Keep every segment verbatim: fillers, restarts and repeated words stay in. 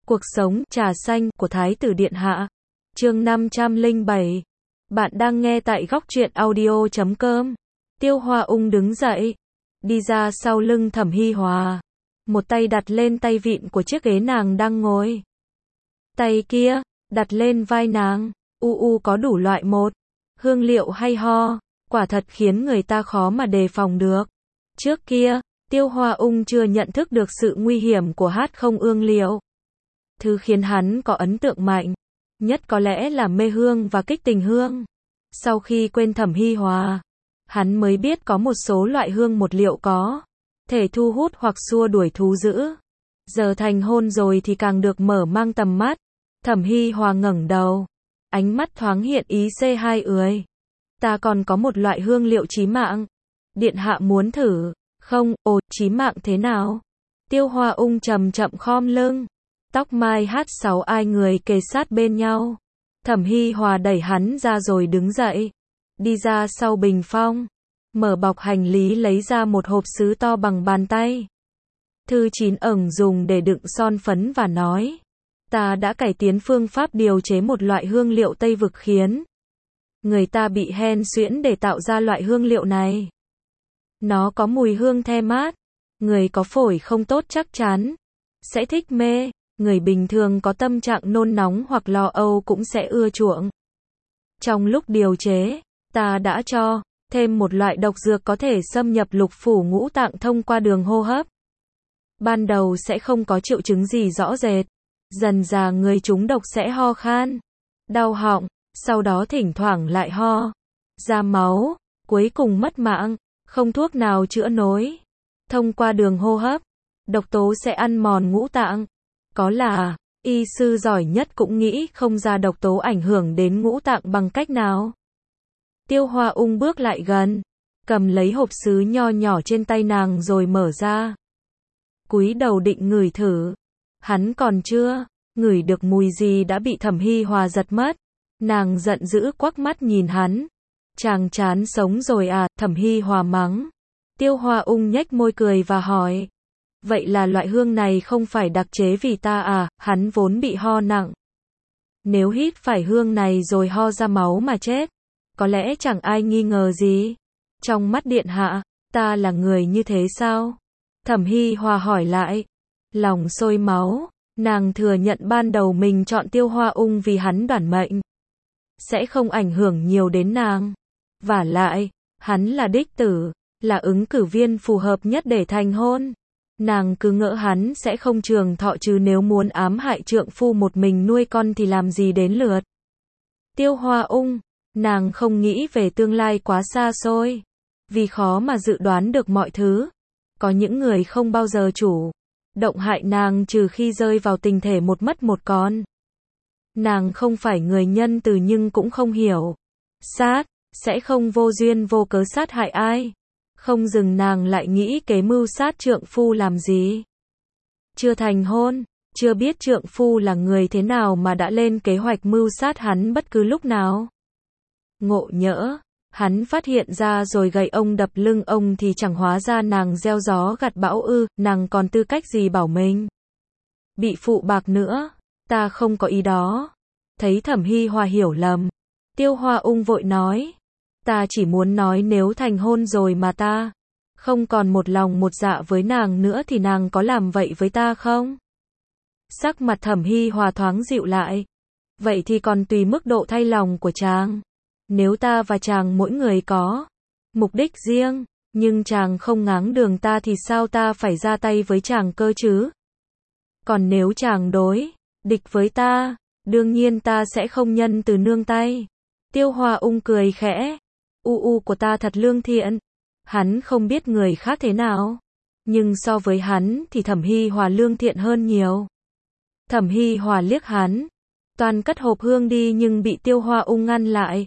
Cuộc sống, trà xanh, của Thái tử Điện Hạ. Chương năm trăm lẻ bảy. Bạn đang nghe tại góc truyện audio chấm com. Tiêu Hoa Ung đứng dậy, đi ra sau lưng Thẩm Hi Hòa. Một tay đặt lên tay vịn của chiếc ghế nàng đang ngồi. Tay kia, đặt lên vai nàng. U u có đủ loại một. Hương liệu hay ho, quả thật khiến người ta khó mà đề phòng được. Trước kia, Tiêu Hoa Ung chưa nhận thức được sự nguy hiểm của hát không ương liệu. Thứ khiến hắn có ấn tượng mạnh nhất có lẽ là mê hương và kích tình hương. Sau khi quên Thẩm Hi Hòa, hắn mới biết có một số loại hương một liệu có thể thu hút hoặc xua đuổi thú dữ. Giờ thành hôn rồi thì càng được mở mang tầm mắt. Thẩm Hi Hòa ngẩng đầu, ánh mắt thoáng hiện ý xê hai ưới. Ta còn có một loại hương liệu chí mạng. Điện hạ muốn thử không? Ồ, chí mạng thế nào? Tiêu Hoa Ung chậm chậm khom lưng, tóc mai hát sáu ai người kề sát bên nhau. Thẩm Hi Hòa đẩy hắn ra rồi đứng dậy, đi ra sau bình phong, mở bọc hành lý lấy ra một hộp sứ to bằng bàn tay. Thư chín ẩn dùng để đựng son phấn và nói: ta đã cải tiến phương pháp điều chế một loại hương liệu Tây Vực khiến người ta bị hen suyễn để tạo ra loại hương liệu này. Nó có mùi hương the mát, người có phổi không tốt chắc chắn sẽ thích mê, người bình thường có tâm trạng nôn nóng hoặc lo âu cũng sẽ ưa chuộng. Trong lúc điều chế, ta đã cho thêm một loại độc dược có thể xâm nhập lục phủ ngũ tạng thông qua đường hô hấp. Ban đầu sẽ không có triệu chứng gì rõ rệt, dần dà người trúng độc sẽ ho khan, đau họng, sau đó thỉnh thoảng lại ho ra máu, cuối cùng mất mạng. Không thuốc nào chữa nổi. Thông qua đường hô hấp, độc tố sẽ ăn mòn ngũ tạng. Có là y sư giỏi nhất cũng nghĩ không ra độc tố ảnh hưởng đến ngũ tạng bằng cách nào. Tiêu Hoa Ung bước lại gần, cầm lấy hộp sứ nho nhỏ trên tay nàng rồi mở ra. Cúi đầu định ngửi thử. Hắn còn chưa ngửi được mùi gì đã bị Thẩm Hi Hòa giật mất. Nàng giận dữ quắc mắt nhìn hắn. Chàng chán sống rồi à? Thẩm Hi Hòa mắng. Tiêu Hoa Ung nhếch môi cười và hỏi: vậy là loại hương này không phải đặc chế vì ta à? Hắn vốn bị ho nặng. Nếu hít phải hương này rồi ho ra máu mà chết, có lẽ chẳng ai nghi ngờ gì. Trong mắt điện hạ, ta là người như thế sao? Thẩm Hi Hòa hỏi lại. Lòng sôi máu, nàng thừa nhận ban đầu mình chọn Tiêu Hoa Ung vì hắn đoản mệnh, sẽ không ảnh hưởng nhiều đến nàng. Vả lại, hắn là đích tử, là ứng cử viên phù hợp nhất để thành hôn. Nàng cứ ngỡ hắn sẽ không trường thọ chứ nếu muốn ám hại trượng phu một mình nuôi con thì làm gì đến lượt. Tiêu Hoa Ung, nàng không nghĩ về tương lai quá xa xôi, vì khó mà dự đoán được mọi thứ. Có những người không bao giờ chủ động hại nàng trừ khi rơi vào tình thể một mất một con. Nàng không phải người nhân từ nhưng cũng không hiểu sát, sẽ không vô duyên vô cớ sát hại ai. Không dừng nàng lại nghĩ kế mưu sát trượng phu làm gì. Chưa thành hôn, chưa biết trượng phu là người thế nào mà đã lên kế hoạch mưu sát hắn bất cứ lúc nào. Ngộ nhỡ, hắn phát hiện ra rồi gậy ông đập lưng ông thì chẳng hóa ra nàng gieo gió gặt bão ư, nàng còn tư cách gì bảo mình bị phụ bạc nữa. Ta không có ý đó. Thấy Thẩm Hi Hòa hiểu lầm, Tiêu Hoa Ung vội nói: ta chỉ muốn nói nếu thành hôn rồi mà ta không còn một lòng một dạ với nàng nữa thì nàng có làm vậy với ta không? Sắc mặt Thẩm Hi Hòa thoáng dịu lại. Vậy thì còn tùy mức độ thay lòng của chàng. Nếu ta và chàng mỗi người có mục đích riêng, nhưng chàng không ngáng đường ta thì sao ta phải ra tay với chàng cơ chứ? Còn nếu chàng đối địch với ta, đương nhiên ta sẽ không nhân từ nương tay. Tiêu Hoa Ung cười khẽ. U u của ta thật lương thiện. Hắn không biết người khác thế nào, nhưng so với hắn thì Thẩm Hi Hòa lương thiện hơn nhiều. Thẩm Hi Hòa liếc hắn, toàn cất hộp hương đi nhưng bị Tiêu Hoa Ung ngăn lại.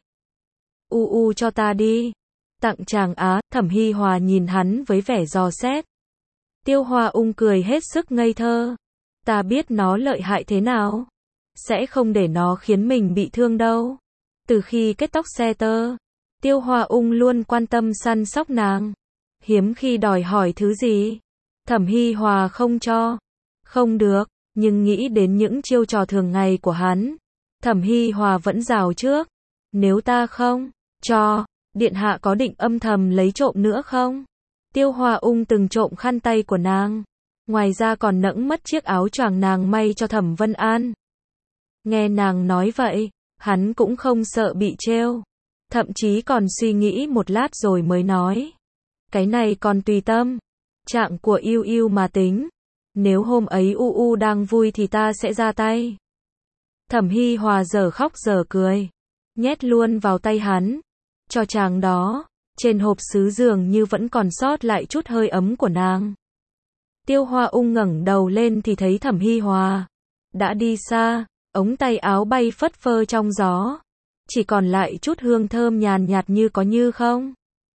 U u cho ta đi. Tặng chàng á? Thẩm Hi Hòa nhìn hắn với vẻ dò xét. Tiêu Hoa Ung cười hết sức ngây thơ. Ta biết nó lợi hại thế nào, sẽ không để nó khiến mình bị thương đâu. Từ khi kết tóc xe tơ, Tiêu Hoa Ung luôn quan tâm săn sóc nàng, hiếm khi đòi hỏi thứ gì. Thẩm Hi Hòa không cho. Không được, Nhưng nghĩ đến những chiêu trò thường ngày của hắn, Thẩm Hi Hòa vẫn rào trước. Nếu ta không cho, điện hạ có định âm thầm lấy trộm nữa không? Tiêu Hoa Ung từng trộm khăn tay của nàng. Ngoài ra còn nẫng mất chiếc áo choàng nàng may cho Thẩm Vân An. Nghe nàng nói vậy, hắn cũng không sợ bị trêu. Thậm chí còn suy nghĩ một lát rồi mới nói. Cái này còn tùy tâm. Trạng của yêu yêu mà tính. Nếu hôm ấy U U đang vui thì ta sẽ ra tay. Thẩm Hi Hòa giờ khóc giờ cười. Nhét luôn vào tay hắn. Cho chàng đó. Trên hộp sứ dường như vẫn còn sót lại chút hơi ấm của nàng. Tiêu Hoa Ung ngẩng đầu lên thì thấy Thẩm Hi Hòa đã đi xa, ống tay áo bay phất phơ trong gió, chỉ còn lại chút hương thơm nhàn nhạt như có như không.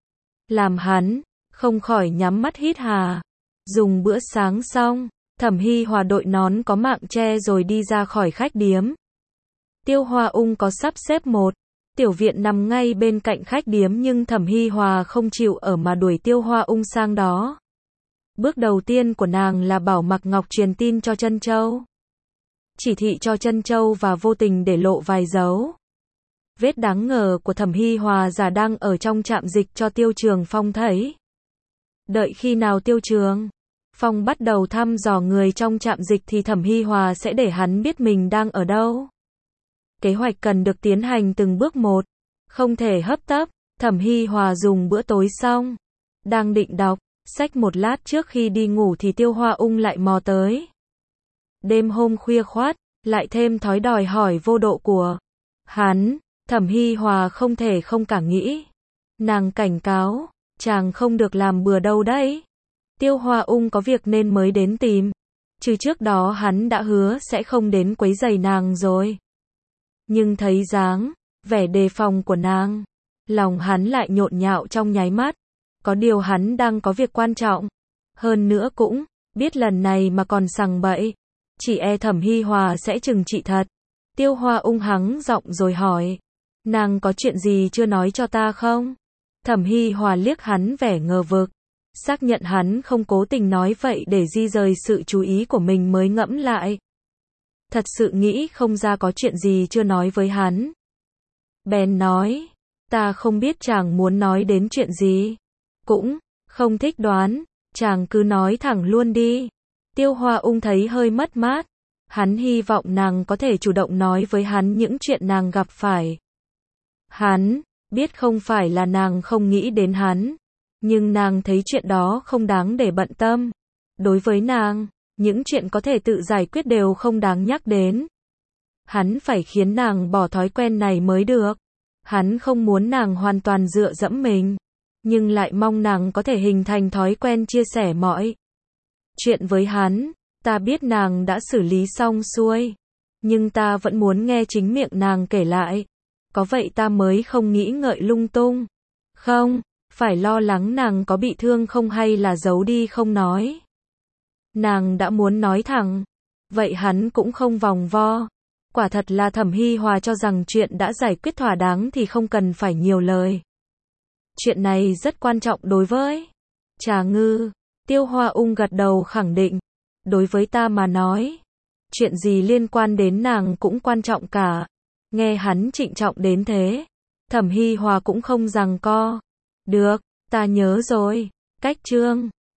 Làm hắn không khỏi nhắm mắt hít hà. Dùng bữa sáng xong, Thẩm Hi Hòa đội nón có mạng che rồi đi ra khỏi khách điếm. Tiêu Hoa Ung có sắp xếp một tiểu viện nằm ngay bên cạnh khách điếm nhưng Thẩm Hi Hòa không chịu ở mà đuổi Tiêu Hoa Ung sang đó. Bước đầu tiên của nàng là bảo Mạc Ngọc truyền tin cho Trân Châu. Chỉ thị cho Trân Châu và vô tình để lộ vài dấu vết đáng ngờ của Thẩm Hi Hòa giả đang ở trong trạm dịch cho Tiêu Trường Phong thấy. Đợi khi nào Tiêu Trường Phong bắt đầu thăm dò người trong trạm dịch thì Thẩm Hi Hòa sẽ để hắn biết mình đang ở đâu. Kế hoạch cần được tiến hành từng bước một, không thể hấp tấp. Thẩm Hi Hòa dùng bữa tối xong, đang định đọc sách một lát trước khi đi ngủ thì Tiêu Hoa Ung lại mò tới. Đêm hôm khuya khoắt, lại thêm thói đòi hỏi vô độ của hắn, Thẩm Hi Hòa không thể không cả nghĩ. Nàng cảnh cáo, chàng không được làm bừa đâu đấy. Tiêu Hoa Ung có việc nên mới đến tìm, chứ trước đó hắn đã hứa sẽ không đến quấy rầy nàng rồi. Nhưng thấy dáng vẻ đề phòng của nàng, lòng hắn lại nhộn nhạo trong nháy mắt. Có điều hắn đang có việc quan trọng. Hơn nữa cũng biết lần này mà còn sằng bậy, chỉ e Thẩm Hi Hòa sẽ trừng trị thật. Tiêu Hoa Ung hắng giọng rồi hỏi. Nàng có chuyện gì chưa nói cho ta không? Thẩm Hi Hòa liếc hắn vẻ ngờ vực. Xác nhận hắn không cố tình nói vậy để di rời sự chú ý của mình mới ngẫm lại. Thật sự nghĩ không ra có chuyện gì chưa nói với hắn. Bèn nói. Ta không biết chàng muốn nói đến chuyện gì. Cũng không thích đoán, chàng cứ nói thẳng luôn đi. Tiêu Hoa Ung thấy hơi mất mát. Hắn hy vọng nàng có thể chủ động nói với hắn những chuyện nàng gặp phải. Hắn biết không phải là nàng không nghĩ đến hắn, nhưng nàng thấy chuyện đó không đáng để bận tâm. Đối với nàng, những chuyện có thể tự giải quyết đều không đáng nhắc đến. Hắn phải khiến nàng bỏ thói quen này mới được. Hắn không muốn nàng hoàn toàn dựa dẫm mình, nhưng lại mong nàng có thể hình thành thói quen chia sẻ mọi chuyện với hắn. Ta biết nàng đã xử lý xong xuôi, nhưng ta vẫn muốn nghe chính miệng nàng kể lại. Có vậy ta mới không nghĩ ngợi lung tung. Không, phải lo lắng nàng có bị thương không hay là giấu đi không nói. Nàng đã muốn nói thẳng, vậy hắn cũng không vòng vo. Quả thật là Thẩm Hi Hòa cho rằng chuyện đã giải quyết thỏa đáng thì không cần phải nhiều lời. Chuyện này rất quan trọng đối với Trà Ngư. Tiêu Hoa Ung gật đầu khẳng định. Đối với ta mà nói, chuyện gì liên quan đến nàng cũng quan trọng cả. Nghe hắn trịnh trọng đến thế, Thẩm Hi Hòa cũng không giằng co. Được, ta nhớ rồi. Cách chương